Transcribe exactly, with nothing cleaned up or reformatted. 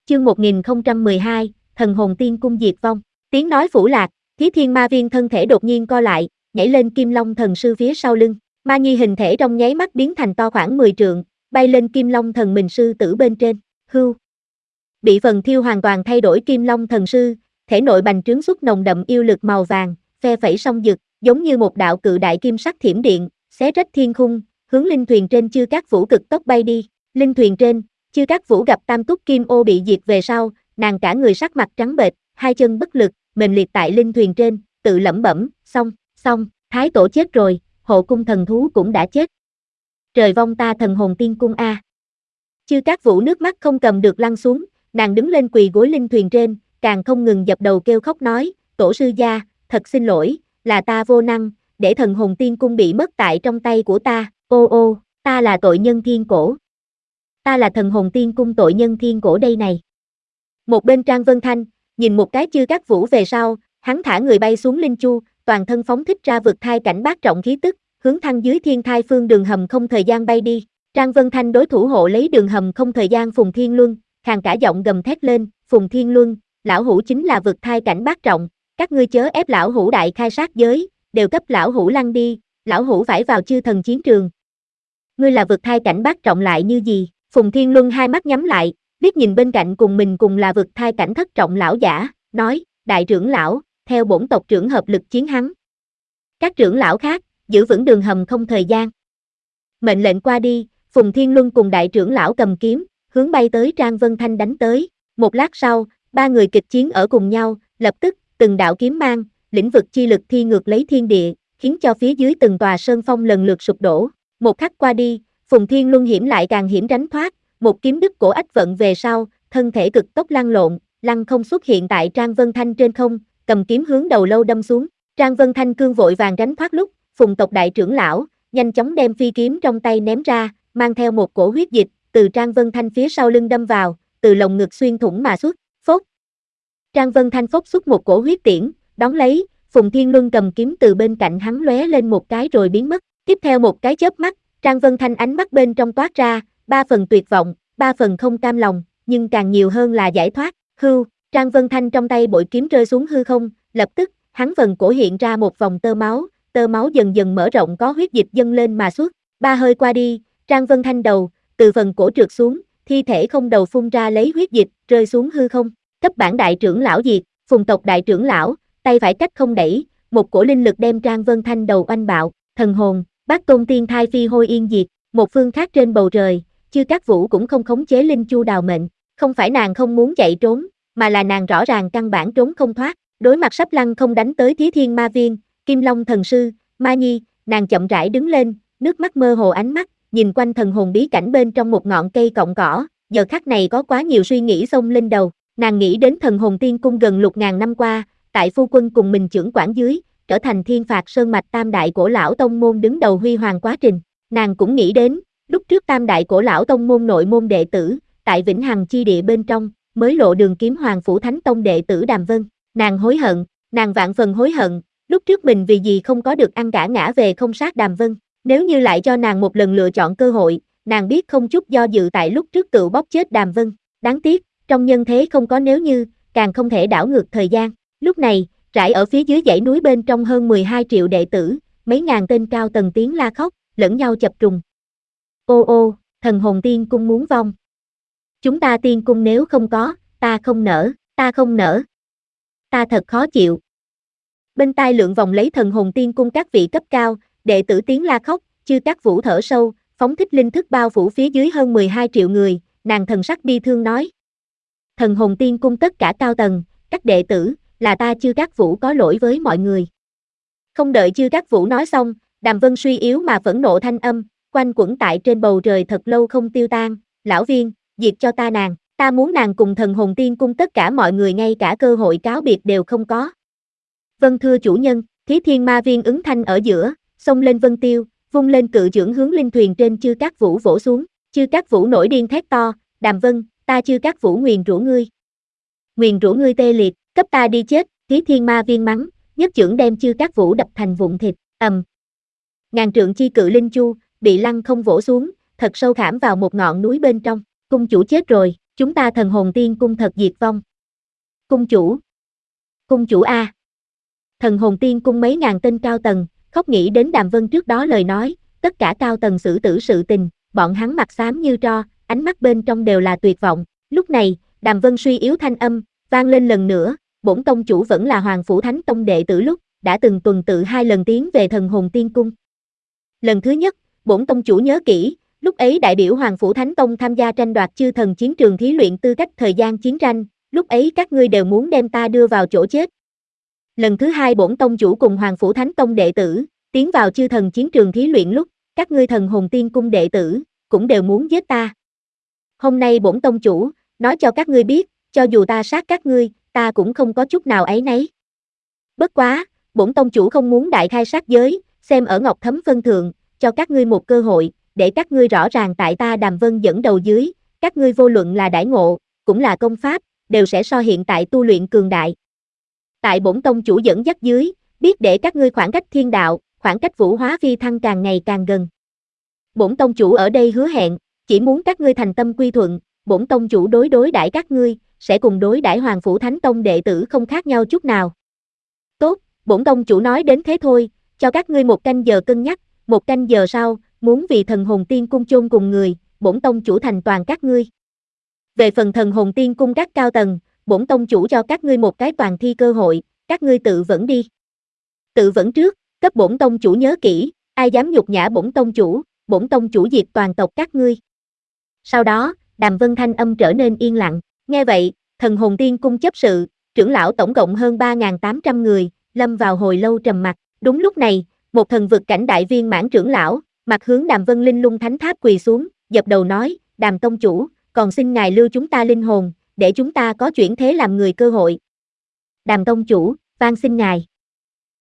Chương một nghìn không trăm mười hai, Thần hồn tiên cung diệt vong. Tiếng nói phủ lạc, Thí Thiên Ma Viên thân thể đột nhiên co lại, nhảy lên Kim Long Thần Sư phía sau lưng. Ma Nhi hình thể trong nháy mắt biến thành to khoảng mười trượng, bay lên Kim Long Thần Mình Sư Tử bên trên. Hưu. Bị phần thiêu hoàn toàn thay đổi Kim Long Thần Sư, thể nội bành trướng xuất nồng đậm yêu lực màu vàng, phe phẩy song dực, giống như một đạo cự đại kim sắc thiểm điện, xé rách thiên khung, hướng linh thuyền trên Chư Cát Vũ cực tốc bay đi. Linh thuyền trên, Chư Cát Vũ gặp Tam Túc Kim Ô bị diệt về sau, nàng cả người sắc mặt trắng bệch, hai chân bất lực, mềm liệt tại linh thuyền trên, tự lẩm bẩm, xong, xong, Thái Tổ chết rồi, hộ cung thần thú cũng đã chết. Trời vong ta thần hồn tiên cung a. Chư Cát Vũ nước mắt không cầm được lăn xuống, nàng đứng lên quỳ gối linh thuyền trên, càng không ngừng dập đầu kêu khóc nói, tổ sư gia, thật xin lỗi, là ta vô năng, để thần hồn tiên cung bị mất tại trong tay của ta, ô ô, ta là tội nhân thiên cổ. Ta là thần hồn tiên cung tội nhân thiên cổ đây này. Một bên Trang Vân Thanh, nhìn một cái Chư Cát Vũ về sau, hắn thả người bay xuống linh chu, toàn thân phóng thích ra vực thai cảnh bát trọng khí tức, hướng thăng dưới thiên thai phương đường hầm không thời gian bay đi. Trang Vân Thanh đối thủ hộ lấy đường hầm không thời gian Phùng Thiên Luân, khàn cả giọng gầm thét lên, Phùng Thiên Luân, lão hủ chính là vực thai cảnh bát trọng, các ngươi chớ ép lão hủ đại khai sát giới, đều cấp lão hủ lăn đi, lão hủ phải vào chư thần chiến trường. Ngươi là vực thai cảnh bát trọng lại như gì? Phùng Thiên Luân hai mắt nhắm lại, liếc nhìn bên cạnh cùng mình cùng là vực thai cảnh thất trọng lão giả, nói, đại trưởng lão, theo bổn tộc trưởng hợp lực chiến hắn. Các trưởng lão khác, giữ vững đường hầm không thời gian. Mệnh lệnh qua đi, Phùng Thiên Luân cùng đại trưởng lão cầm kiếm, hướng bay tới Trang Vân Thanh đánh tới. Một lát sau, ba người kịch chiến ở cùng nhau, lập tức, từng đạo kiếm mang, lĩnh vực chi lực thi ngược lấy thiên địa, khiến cho phía dưới từng tòa sơn phong lần lượt sụp đổ. Một khắc qua đi, Phùng Thiên Luân hiểm lại càng hiểm tránh thoát, một kiếm đứt cổ ách vận về sau, thân thể cực tốc lăn lộn, lăn không xuất hiện tại Trang Vân Thanh trên không, cầm kiếm hướng đầu lâu đâm xuống. Trang Vân Thanh cương vội vàng tránh thoát lúc, Phùng tộc đại trưởng lão, nhanh chóng đem phi kiếm trong tay ném ra, mang theo một cổ huyết dịch, từ Trang Vân Thanh phía sau lưng đâm vào, từ lồng ngực xuyên thủng mà xuất, phốt. Trang Vân Thanh phốc xuất một cổ huyết tiễn, đón lấy, Phùng Thiên Luân cầm kiếm từ bên cạnh hắn lóe lên một cái rồi biến mất. Tiếp theo một cái chớp mắt, Trang Vân Thanh ánh mắt bên trong toát ra, ba phần tuyệt vọng, ba phần không cam lòng, nhưng càng nhiều hơn là giải thoát. Hưu, Trang Vân Thanh trong tay bội kiếm rơi xuống hư không, lập tức, hắn phần cổ hiện ra một vòng tơ máu, tơ máu dần dần mở rộng có huyết dịch dâng lên mà xuất. Ba hơi qua đi, Trang Vân Thanh đầu, từ phần cổ trượt xuống, thi thể không đầu phun ra lấy huyết dịch, rơi xuống hư không. Cấp bản đại trưởng lão diệt, Phùng tộc đại trưởng lão, tay phải cách không đẩy, một cổ linh lực đem Trang Vân Thanh đầu oanh bạo, thần hồn, Bát Tôn Tiên Thai phi hôi yên diệt. Một phương khác trên bầu trời, Chư Cát Vũ cũng không khống chế linh chu đào mệnh, không phải nàng không muốn chạy trốn, mà là nàng rõ ràng căn bản trốn không thoát. Đối mặt sắp lăn không đánh tới Thí Thiên Ma Viên, Kim Long Thần Sư, Ma Nhi, nàng chậm rãi đứng lên, nước mắt mơ hồ ánh mắt, nhìn quanh thần hồn bí cảnh bên trong một ngọn cây cọng cỏ, giờ khắc này có quá nhiều suy nghĩ xông lên đầu, nàng nghĩ đến thần hồn tiên cung gần lục ngàn năm qua, tại phu quân cùng mình trưởng quản dưới, trở thành thiên phạt sơn mạch tam đại cổ lão tông môn đứng đầu huy hoàng quá trình. Nàng cũng nghĩ đến, lúc trước tam đại cổ lão tông môn nội môn đệ tử, tại Vĩnh Hằng chi địa bên trong, mới lộ đường kiếm Hoàng Phủ Thánh Tông đệ tử Đàm Vân. Nàng hối hận, nàng vạn phần hối hận, lúc trước mình vì gì không có được ăn cả ngã về không sát Đàm Vân. Nếu như lại cho nàng một lần lựa chọn cơ hội, nàng biết không chút do dự tại lúc trước tự bóp chết Đàm Vân. Đáng tiếc, trong nhân thế không có nếu như, càng không thể đảo ngược thời gian. Lúc này, rải ở phía dưới dãy núi bên trong hơn mười hai triệu đệ tử, mấy ngàn tên cao tầng tiếng la khóc, lẫn nhau chập trùng. Ô ô, thần hồn tiên cung muốn vong. Chúng ta tiên cung nếu không có, ta không nỡ, ta không nỡ. Ta thật khó chịu. Bên tai lượn vòng lấy thần hồn tiên cung các vị cấp cao, đệ tử tiếng la khóc, Chư Cát Vũ thở sâu, phóng thích linh thức bao phủ phía dưới hơn mười hai triệu người, nàng thần sắc bi thương nói. Thần hồn tiên cung tất cả cao tầng, các đệ tử, là ta Chư Cát Vũ có lỗi với mọi người. Không đợi Chư Cát Vũ nói xong, Đàm Vân suy yếu mà phẫn nộ thanh âm, quanh quẩn tại trên bầu trời thật lâu không tiêu tan, lão viên, diệt cho ta nàng, ta muốn nàng cùng thần hồn tiên cung tất cả mọi người ngay cả cơ hội cáo biệt đều không có. Vân thưa chủ nhân, Thí Thiên Ma Viên ứng thanh ở giữa, xông lên vân tiêu, vung lên cự chưởng hướng linh thuyền trên Chư Cát Vũ vỗ xuống, Chư Cát Vũ nổi điên thét to, Đàm Vân, ta Chư Cát Vũ nguyền rủa ngươi. Nguyền rủa ngươi tê liệt, cấp ta đi chết, Thí Thiên Ma Viên mắng, nhất chưởng đem Chư Cát Vũ đập thành vụn thịt, ầm. Ngàn trượng chi cự linh chu, bị lăng không vỗ xuống, thật sâu khảm vào một ngọn núi bên trong, cung chủ chết rồi, Chúng ta thần hồn tiên cung thật diệt vong. Cung chủ. Cung chủ A. Thần hồn tiên cung mấy ngàn tên cao tầng, khóc nghĩ đến Đàm Vân trước đó lời nói, tất cả cao tầng xử tử sự tình, bọn hắn mặt xám như tro, ánh mắt bên trong đều là tuyệt vọng. Lúc này, Đàm Vân suy yếu thanh âm, vang lên lần nữa, bổn tông chủ vẫn là Hoàng Phủ Thánh Tông đệ tử lúc, đã từng tuần tự hai lần tiến về thần hồn tiên cung. Lần thứ nhất, bổn tông chủ nhớ kỹ, lúc ấy đại biểu Hoàng Phủ Thánh Tông tham gia tranh đoạt chư thần chiến trường thí luyện tư cách thời gian chiến tranh, lúc ấy các ngươi đều muốn đem ta đưa vào chỗ chết. Lần thứ hai bổn tông chủ cùng Hoàng Phủ Thánh Tông đệ tử, tiến vào chư thần chiến trường thí luyện lúc, các ngươi thần hồn tiên cung đệ tử, cũng đều muốn giết ta. Hôm nay bổn tông chủ, nói cho các ngươi biết, cho dù ta sát các ngươi, ta cũng không có chút nào áy náy. Bất quá, bổn tông chủ không muốn đại khai sát giới, xem ở Ngọc Thấm phân thượng, cho các ngươi một cơ hội, để các ngươi rõ ràng tại ta Đàm Vân dẫn đầu dưới, các ngươi vô luận là đãi ngộ, cũng là công pháp, đều sẽ so hiện tại tu luyện cường đại. Tại bổn tông chủ dẫn dắt dưới, biết để các ngươi khoảng cách thiên đạo, khoảng cách vũ hóa phi thăng càng ngày càng gần. Bổn tông chủ ở đây hứa hẹn, chỉ muốn các ngươi thành tâm quy thuận, bổn tông chủ đối đối đãi các ngươi, sẽ cùng đối đãi Hoàng Phủ Thánh Tông đệ tử không khác nhau chút nào. Tốt, bổn tông chủ nói đến thế thôi, cho các ngươi một canh giờ cân nhắc, một canh giờ sau, muốn vì thần hồn tiên cung chôn cùng người, bổn tông chủ thành toàn các ngươi. Về phần thần hồn tiên cung các cao tầng, bổn tông chủ cho các ngươi một cái toàn thi cơ hội, các ngươi tự vẫn đi. Tự vẫn trước, cấp bổn tông chủ nhớ kỹ, ai dám nhục nhã bổn tông chủ, bổn tông chủ diệt toàn tộc các ngươi. Sau đó, Đàm Vân thanh âm trở nên yên lặng, nghe vậy, thần hồn tiên cung chấp sự, trưởng lão tổng cộng hơn ba nghìn tám trăm người, lâm vào hồi lâu trầm mặc. Đúng lúc này, một thần vực cảnh đại viên mãn trưởng lão, mặt hướng Đàm Vân linh lung thánh tháp quỳ xuống, dập đầu nói, Đàm tông chủ, còn xin ngài lưu chúng ta linh hồn, để chúng ta có chuyển thế làm người cơ hội. Đàm tông chủ, van xin ngài.